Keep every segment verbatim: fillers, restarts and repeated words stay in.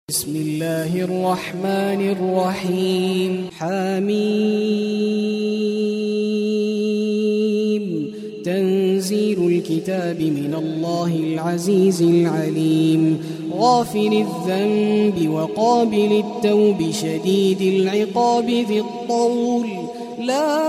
بسم الله الرحمن الرحيم. حميم. تنزيل الكتاب من الله العزيز العليم. غافر الذنب وقابل التوب شديد العقاب ذي الطول لا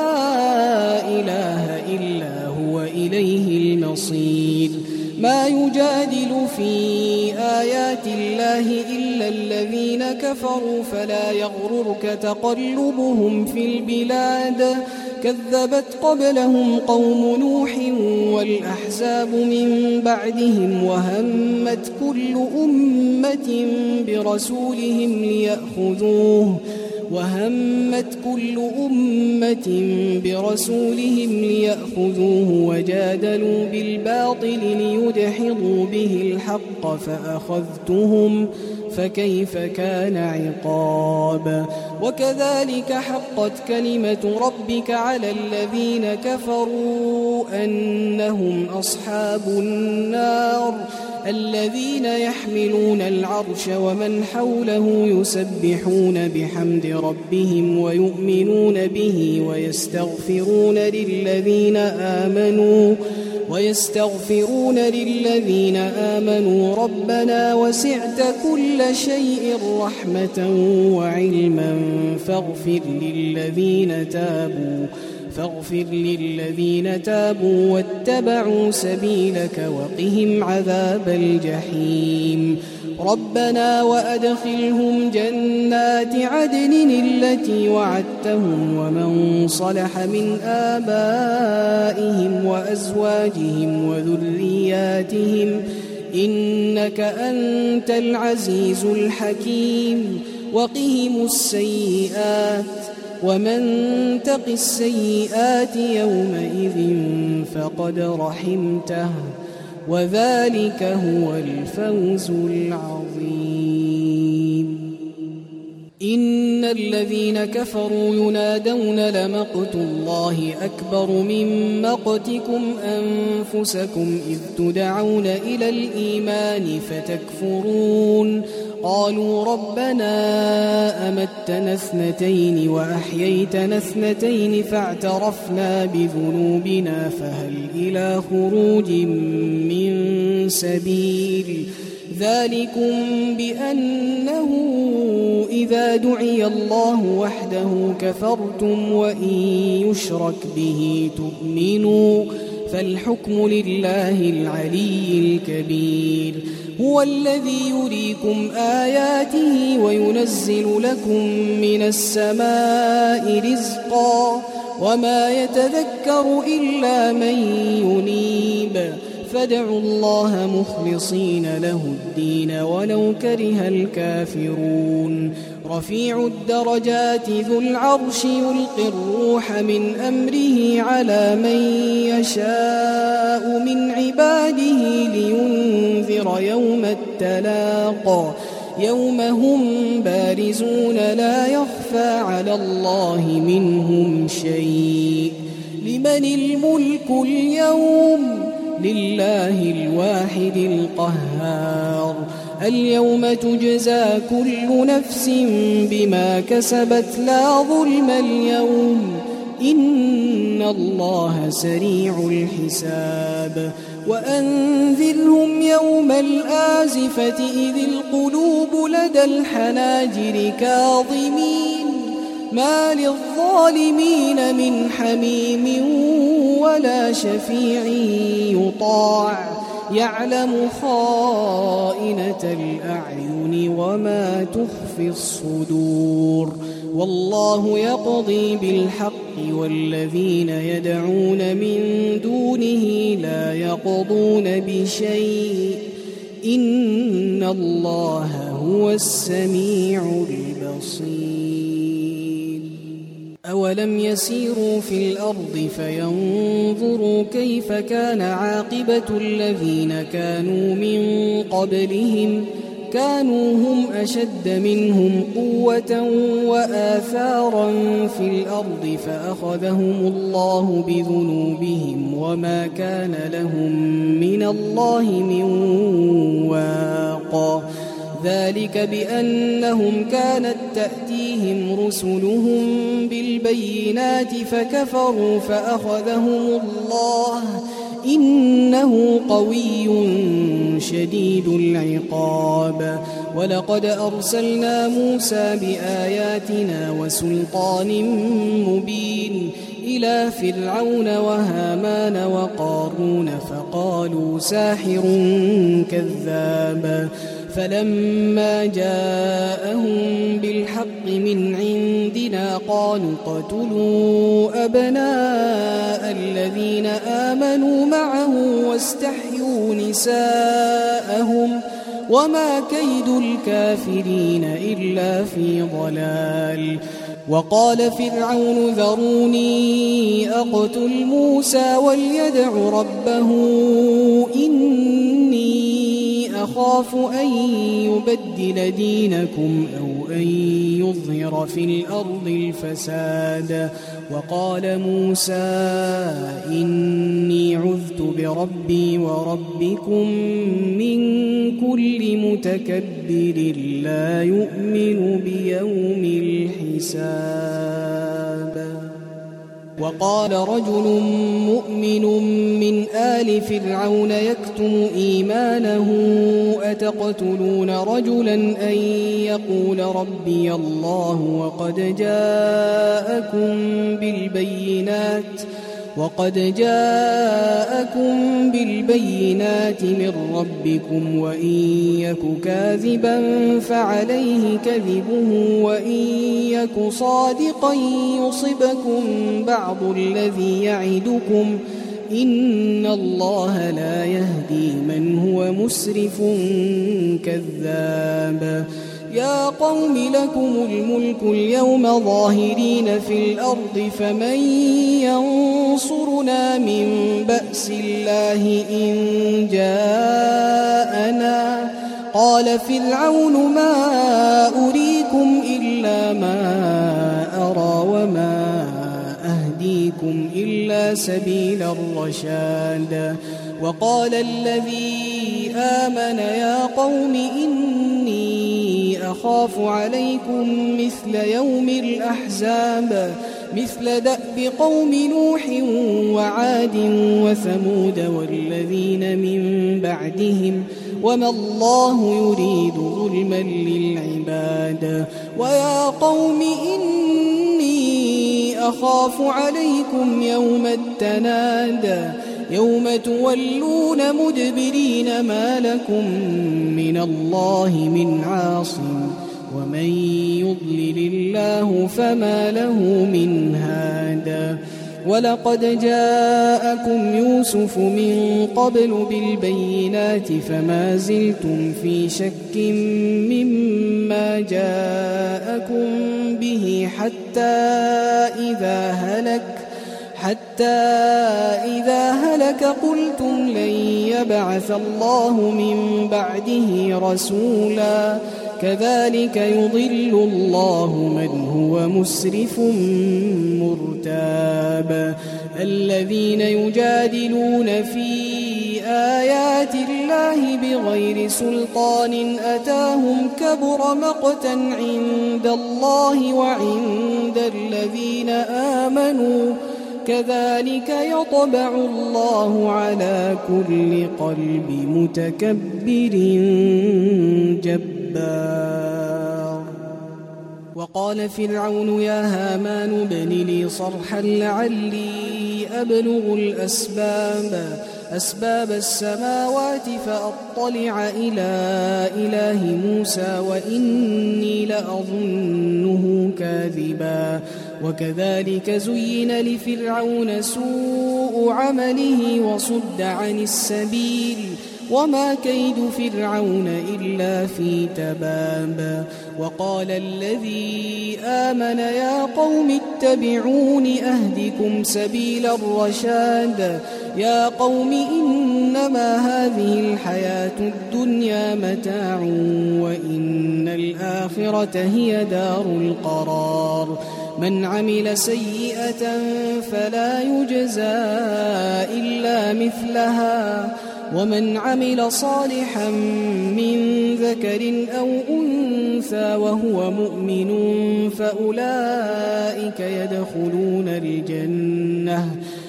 إله إلا هو إليه المصير. ما يجادل في آيات الله إلا الذين كفروا فلا يغررك تقلبهم في البلاد. كذبت قبلهم قوم نوح والأحزاب من بعدهم وهمت كل أمة برسولهم ليأخذوه وهمت كل أمة برسولهم ليأخذوه وجادلوا بالباطل ليدحضوا به الحق فأخذتهم فكيف كان عقاب. وكذلك حقت كلمة ربك على الذين كفروا أنهم أصحاب النار الذين يحملون العرش ومن حوله يسبحون بحمد ربهم ويؤمنون به ويستغفرون للذين آمنوا ويستغفرون للذين آمنوا ربنا وسعت كل شيء رحمة وعلما فاغفر للذين تابوا فاغفر للذين تابوا واتبعوا سبيلك وقهم عذاب الجحيم. ربنا وأدخلهم جنات عدن التي وعدتهم ومن صلح من آبائهم وأزواجهم وذرياتهم إنك أنت العزيز الحكيم. وقهم السيئات ومن تق السيئات يومئذ فقد رحمته وذلك هو الفوز العظيم. إن الذين كفروا ينادون لمقت الله أكبر من مقتكم أنفسكم إذ تدعون إلى الإيمان فتكفرون. قالوا ربنا أمتنا اثنتين وأحييتنا اثنتين فاعترفنا بذنوبنا فهل إلى خروج من سبيل. ذلكم بأنه إذا دعي الله وحده كفرتم وإن يشرك به تؤمنوا فالحكم لله العلي الكبير. هو الذي يريكم آياته وينزل لكم من السماء رزقا وما يتذكر إلا من ينيب. فادعوا الله مخلصين له الدين ولو كره الكافرون. رفيع الدرجات ذو العرش يلقي الروح من أمره على من يشاء من عباده لينذر يوم التلاق يوم هم بارزون لا يخفى على الله منهم شيء. لمن الملك اليوم؟ لله الواحد القهار. اليوم تجزى كل نفس بما كسبت لا ظلم اليوم إن الله سريع الحساب. وأنذرهم يوم الآزفة إذ القلوب لدى الحناجر كاظمين ما للظالمين من حميم ولا شفيع يطاع يعلم خائنة الأعين وما تخفي الصدور. والله يقضي بالحق والذين يدعون من دونه لا يقضون بشيء إن الله هو السميع البصير. أولم يسيروا في الأرض فينظروا كيف كان عاقبة الذين كانوا من قبلهم كانوا هم أشد منهم قوة وآثارا في الأرض فأخذهم الله بذنوبهم وما كان لهم من الله من واق. ذلك بأنهم كانت تأتيهم رسلهم بالبينات فكفروا فأخذهم الله إنه قوي شديد العقاب. ولقد أرسلنا موسى بآياتنا وسلطان مبين إلى فرعون وهامان وقارون فقالوا ساحر كذاب. فلما جاءهم بالحق من عندنا قالوا اقتلوا أبناء الذين آمنوا معه واستحيوا نساءهم وما كيد الكافرين إلا في ضلال. وقال فرعون ذروني أقتل موسى وليدع ربه إني أخاف أن يبدل دينكم أو أن يظهر في الأرض الفساد. وقال موسى إني عذت بربي وربكم من كل متكبر لا يؤمن بيوم الحساب. وقال رجل مؤمن من آل فرعون يكتم إيمانه أتقتلون رجلا أن يقول ربي الله وقد جاءكم بالبينات وقد جاءكم بالبينات من ربكم وإن يك كاذبا فعليه كذبه وإن يك صادقا يصبكم بعض الذي يعدكم إن الله لا يهدي من هو مسرف كذاب. يا قوم لكم الملك اليوم ظاهرين في الأرض فمن ينصرنا من بأس الله إن جاءنا. قال فرعون ما أريكم إلا ما أرى وما أهديكم إلا سبيل الرشاد. وقال الذي آمن يا قوم إني أخاف عليكم مثل يوم الأحزاب مثل دأب قوم نوح وعاد وثمود والذين من بعدهم وما الله يريد ظلما للعباد. ويا قوم إني أخاف عليكم يوم التناد يوم تولون مدبرين ما لكم من الله من عاصم ومن يضلل الله فما له من هاد. ولقد جاءكم يوسف من قبل بالبينات فما زلتم في شك مما جاءكم به حتى إذا هلك حتى إذا هلك قلتم لن يبعث الله من بعده رسولا كذلك يضل الله من هو مسرف مرتاب. الذين يجادلون في آيات الله بغير سلطان أتاهم كبر مقتا عند الله وعند الذين آمنوا كذلك يطبع الله على كل قلب متكبر جبار. وقال فرعون يا هامان ابن لي صرحا لعلي أبلغ الأسباب أسباب السماوات فأطلع إلى إله موسى وإني لأظنه كاذبا. وكذلك زين لفرعون سوء عمله وصد عن السبيل وما كيد فرعون إلا في تباب. وقال الذي آمن يا قوم اتبعون أهدكم سبيل الرشاد. يا قوم إنما هذه الحياة الدنيا متاع وإن الآخرة هي دار القرار. من عمل سيئة فلا يجزى إلا مثلها ومن عمل صالحا من ذكر أو أنثى وهو مؤمن فأولئك يدخلون الجنة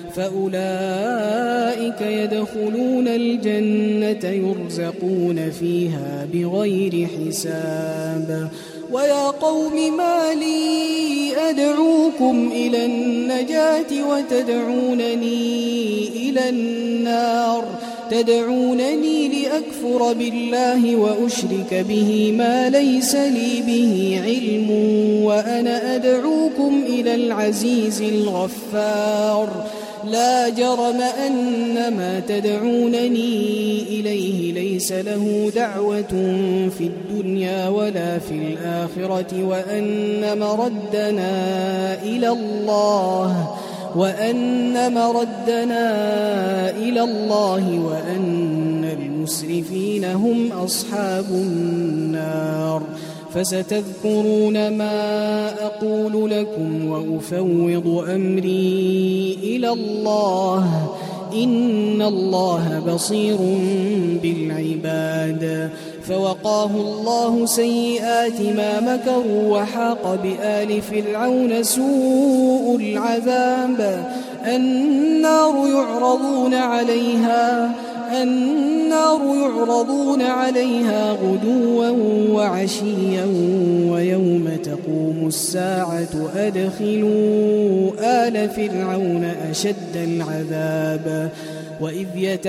فأولئك يدخلون الجنة يرزقون فيها بغير حساب. ويا قوم ما لي أدعوكم إلى النجاة وتدعونني إلى النار تدعونني لأكفر بالله وأشرك به ما ليس لي به علم وأنا أدعوكم إلى العزيز الغفار. لا جرم أن ما تدعونني إليه ليس له دعوة في الدنيا ولا في الآخرة وأن مردنا إلى الله وأن مردنا إلى الله وأن المسرفين هم أصحاب النار. فستذكرون ما أقول لكم وأفوض أمري إلى الله إن الله بصير بالعباد. فوقاه الله سيئات ما مكروا وحاق بآل فرعون سوء العذاب. النار يعرضون عليها النار يعرضون عليها غدوا وعشيا ويوم تقوم الساعة أدخلوا آل فرعون أشد العذاب. وإذ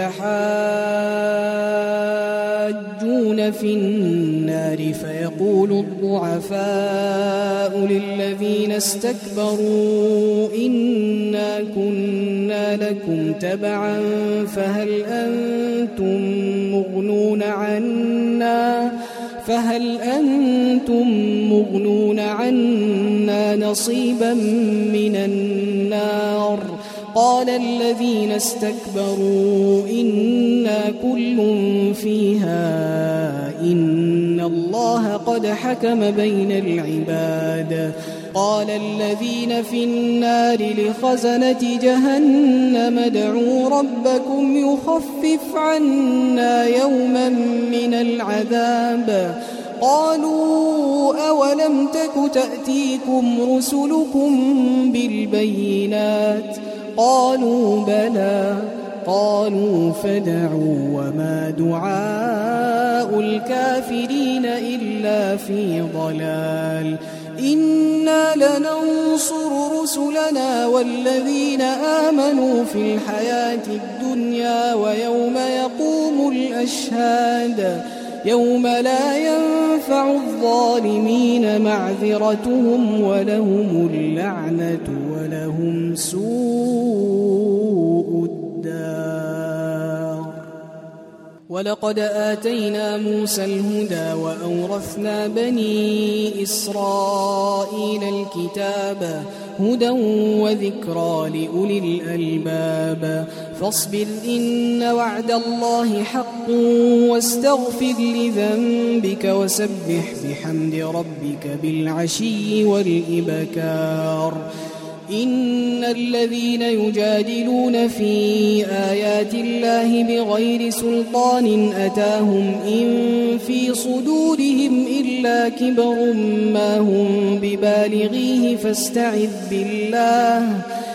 يتحاجون في النار فيقول الضعفاء للذين استكبروا إنا كنا لكم تبعا فهل أنتم مغنون عنا فهل أنتم مغنون عنا نصيبا من النار. قال الذين استكبروا إنا كل فيها إن الله قد حكم بين العباد. قال الذين في النار لخزنة جهنم ادعوا ربكم يخفف عنا يوما من العذاب. قالوا أولم تك تأتيكم رسلكم بالبينات قالوا بلى قالوا فادعوا وما دعاء الكافرين إلا في ضلال. إنا لننصر رسلنا والذين آمنوا في الحياة الدنيا ويوم يقوم الأشهاد يوم لا ينفع الظالمين معذرتهم ولهم اللعنة ولهم سوء الدار. ولقد آتينا موسى الهدى وأورثنا بني إسرائيل الكتاب هدى وذكرى لأولي الألباب. فاصبر إن وعد الله حق واستغفر لذنبك وسبح بحمد ربك بالعشي والإبكار. إن الذين يجادلون في آيات الله بغير سلطان أتاهم إن في صدورهم إلا كبر ما هم ببالغيه فاستعذ بالله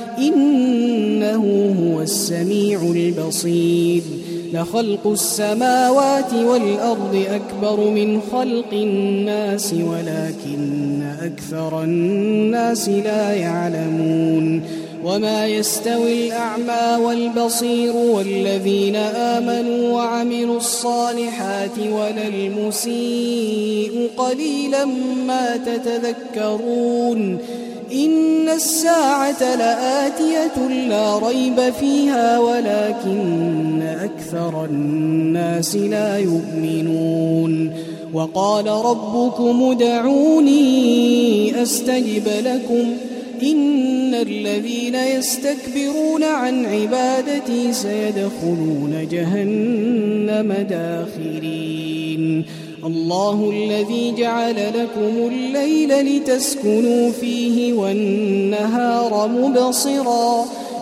إنه هو السميع البصير. لخلق السماوات والأرض أكبر من خلق الناس ولكن أكثر الناس لا يعلمون. وما يستوي الأعمى والبصير والذين آمنوا وعملوا الصالحات ولا المسيء قليلا ما تتذكرون. إن الساعة لآتية لا ريب فيها ولكن أكثر الناس لا يؤمنون. وقال ربكم ادعوني أستجب لكم إن الذين يستكبرون عن عبادتي سيدخلون جهنم داخرين. الله الذي جعل لكم الليل لتسكنوا فيه والنهار مبصرا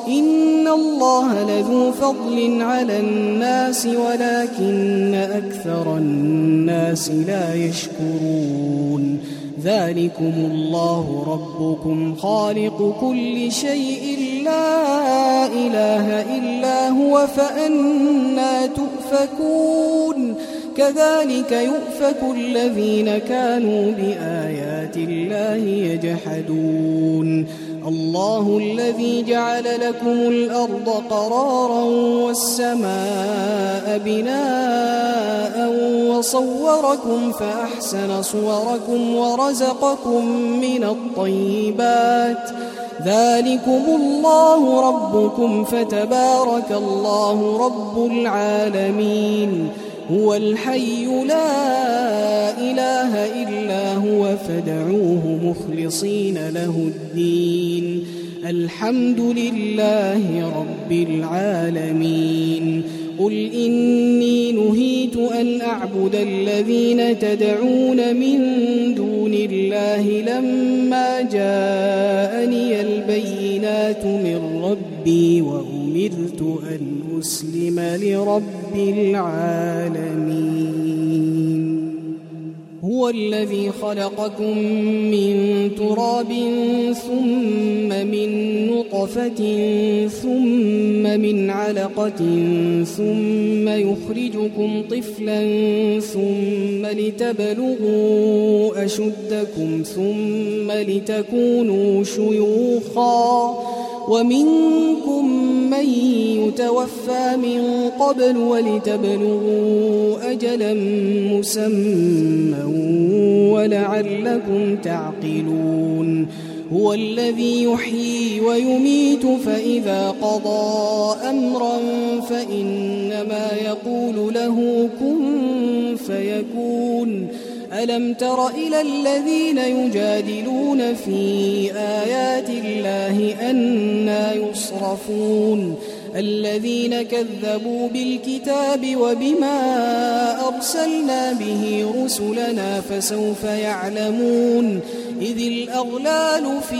إن الله لذو فضل على الناس ولكن أكثر الناس لا يشكرون ذلكم الله ربكم خالق كل شيء لا إله إلا هو فأنى تؤفكون كذلك يؤفك الذين كانوا بآيات الله يجحدون الله الذي جعل لكم الأرض قرارا والسماء بناء وصوركم فأحسن صوركم ورزقكم من الطيبات ذلكم الله ربكم فتبارك الله رب العالمين هو الحي لا إله إلا هو فادعوه مخلصين له الدين الحمد لله رب العالمين قل إني نهيت أن أعبد الذين تدعون من دون الله لما جاءني البينات من ربي وأمرت أن أسلم لرب العالمين هو الذي خلقكم من تراب ثم من نطفة ثم من علقة ثم يخرجكم طفلا ثم لتبلغوا أشدكم ثم لتكونوا شيوخا ومنكم من يتوفى من قبل ولتبلغوا أجلا مسمى ولعلكم تعقلون هو الذي يحيي ويميت فإذا قضى أمرا فإنما يقول له كن فيكون ألم تر إلى الذين يجادلون في آيات الله أنى يصرفون الذين كذبوا بالكتاب وبما أرسلنا به رسلنا فسوف يعلمون إذ الأغلال في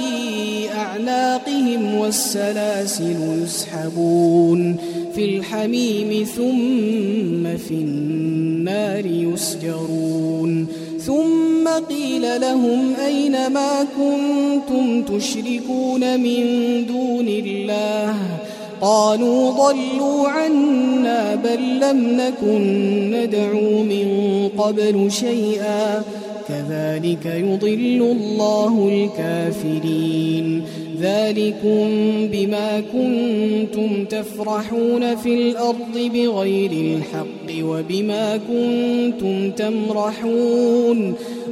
أعناقهم والسلاسل يسحبون في الحميم ثم في النار يسجرون ثم قيل لهم أين ما كنتم تشركون من دون الله قالوا ضلوا عنا بل لم نكن ندعو من قبل شيئا كذلك يضل الله الكافرين ذلكم بما كنتم تفرحون في الأرض بغير الحق وبما كنتم تمرحون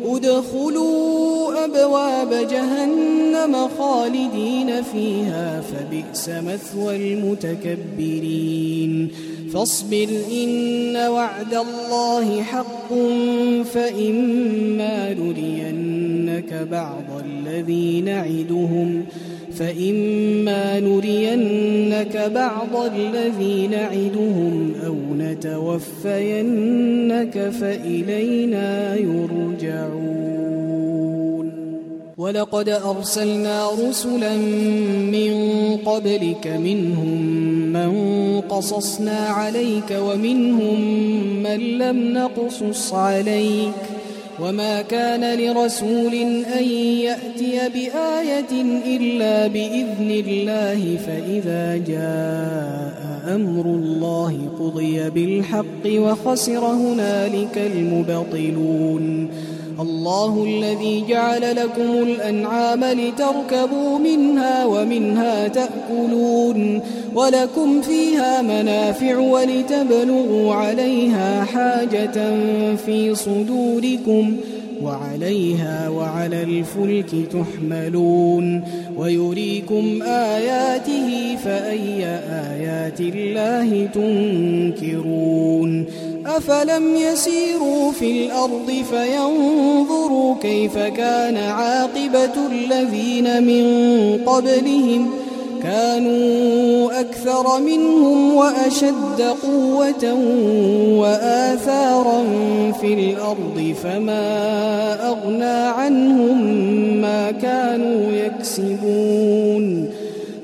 ادخلوا أبواب جهنم خالدين فيها فبئس مثوى المتكبرين فاصبر إن وعد الله حق فإما نرينك بعض الذي نعدهم فإما نرينك بعض الذي نعدهم أو نتوفينك فإلينا يرجعون ولقد أرسلنا رسلا من قبلك منهم من قصصنا عليك ومنهم من لم نقصص عليك وما كان لرسول أن يأتي بآية إلا بإذن الله فإذا جاء أمر الله قضي بالحق وخسر هنالك المبطلون الله الذي جعل لكم الأنعام لتركبوا منها ومنها تأكلون ولكم فيها منافع ولتبلغوا عليها حاجة في صدوركم وعليها وعلى الفلك تحملون ويريكم آياته فأي آيات الله تنكرون أفلم يسيروا في الأرض فينظروا كيف كان عاقبة الذين من قبلهم كانوا أكثر منهم وأشد قوة وآثارا في الأرض فما أغنى عنهم ما كانوا يكسبون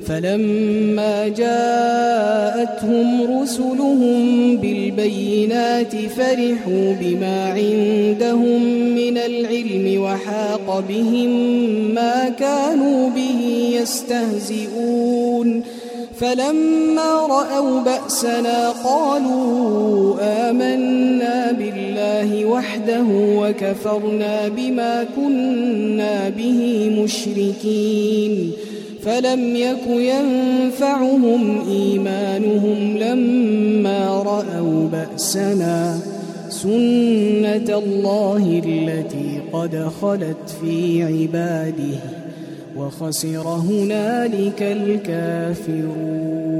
فلما جاءتهم رسلهم بالبينات فرحوا بما عندهم من العلم وحاق بهم ما كانوا به يستهزئون فلما رأوا بأسنا قالوا آمنا بالله وحده وكفرنا بما كنا به مشركين فلم يك ينفعهم إيمانهم لما رأوا بأسنا سنة الله التي قد خلت في عباده وخسر هنالك الكافرون.